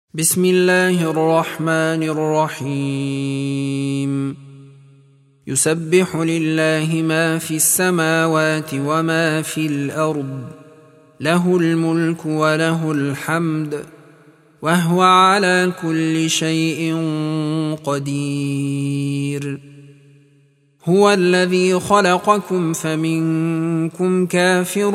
بسم الله الرحمن الرحيم. يسبح لله ما في السماوات وما في الأرض، له الملك وله الحمد، وهو على كل شيء قدير. هو الذي خلقكم فمنكم كافر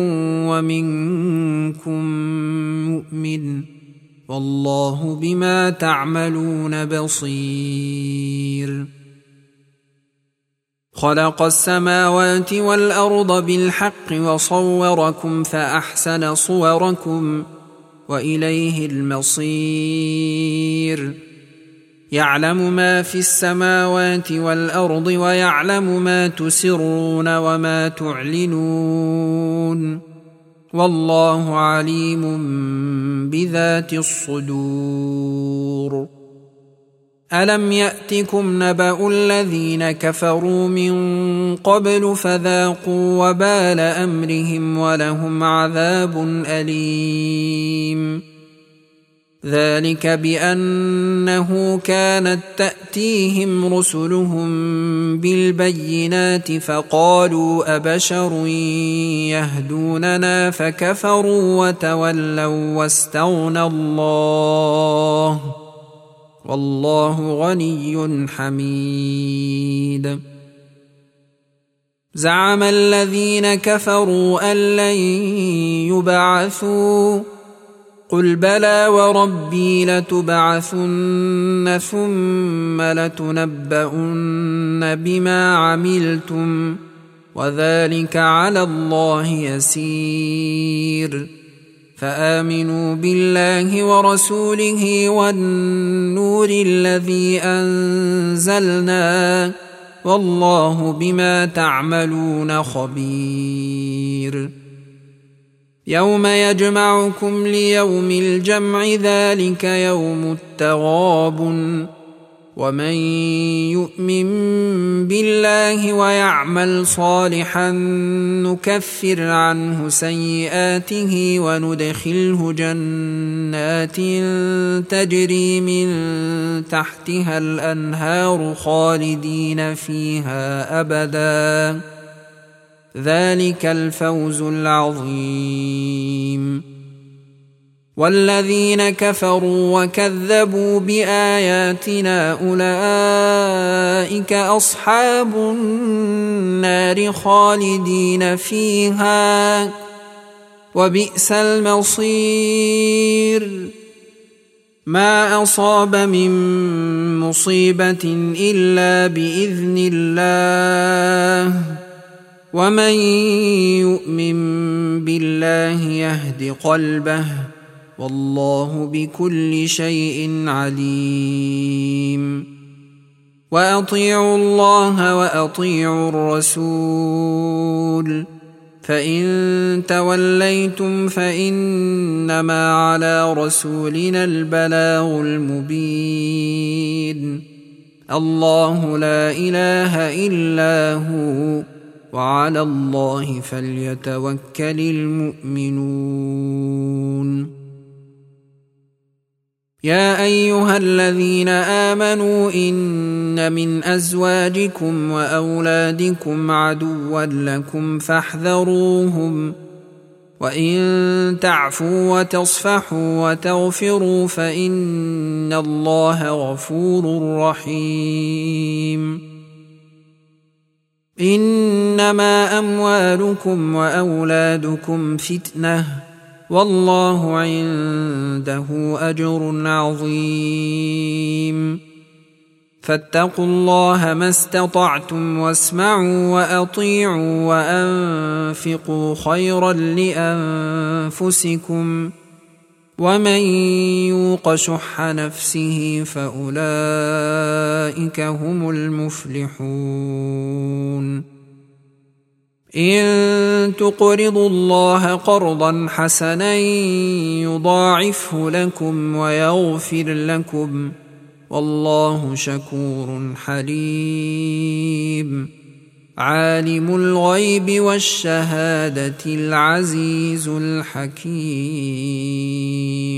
ومنكم مؤمن، والله بما تعملون بصير. خلق السماوات والأرض بالحق وصوركم فأحسن صوركم وإليه المصير. يعلم ما في السماوات والأرض ويعلم ما تسرون وما تعلنون، والله عليم بذات الصدور. ألم يأتكم نبأ الذين كفروا من قبل فذاقوا وبال أمرهم ولهم عذاب أليم. ذلك بأنه كانت تأتيهم رسلهم بالبينات فقالوا أبشر يهدوننا فكفروا وتولوا واستغنى الله، والله غني حميد. زعم الذين كفروا أن لن يبعثوا، قل بلى وربي لتبعثن ثم لتنبؤن بما عملتم، وذلك على الله يسير. فآمنوا بالله ورسوله والنور الذي أنزلنا، والله بما تعملون خبير. يوم يجمعكم ليوم الجمع، ذلك يوم التغابن. ومن يؤمن بالله ويعمل صالحا نكفر عنه سيئاته وندخله جنات تجري من تحتها الأنهار خالدين فيها أبدا، ذلك الفوز العظيم. والذين كفروا وكذبوا بآياتنا أولئك أصحاب النار خالدين فيها، وبئس المصير. ما أصاب من مصيبة إلا بإذن الله، ومن يؤمن بالله يهد قلبه، والله بكل شيء عليم. وأطيعوا الله وأطيعوا الرسول، فإن توليتم فإنما على رسولنا البلاغ المبين. الله لا إله إلا هو، وعلى الله فليتوكل المؤمنون. يا أيها الذين آمنوا إن من أزواجكم وأولادكم عدوا لكم فاحذروهم، وإن تعفوا وتصفحوا وتغفروا فإن الله غفور رحيم. إنما أموالكم وأولادكم فتنة، والله عنده أجر عظيم. فاتقوا الله ما استطعتم واسمعوا وأطيعوا وأنفقوا خيرا لأنفسكم، ومن يوق شح نفسه فأولئك هم المفلحون. إن تقرضوا الله قرضا حسنا يضاعفه لكم ويغفر لكم، والله شكور حليم. عالم الغيب والشهادة العزيز الحكيم.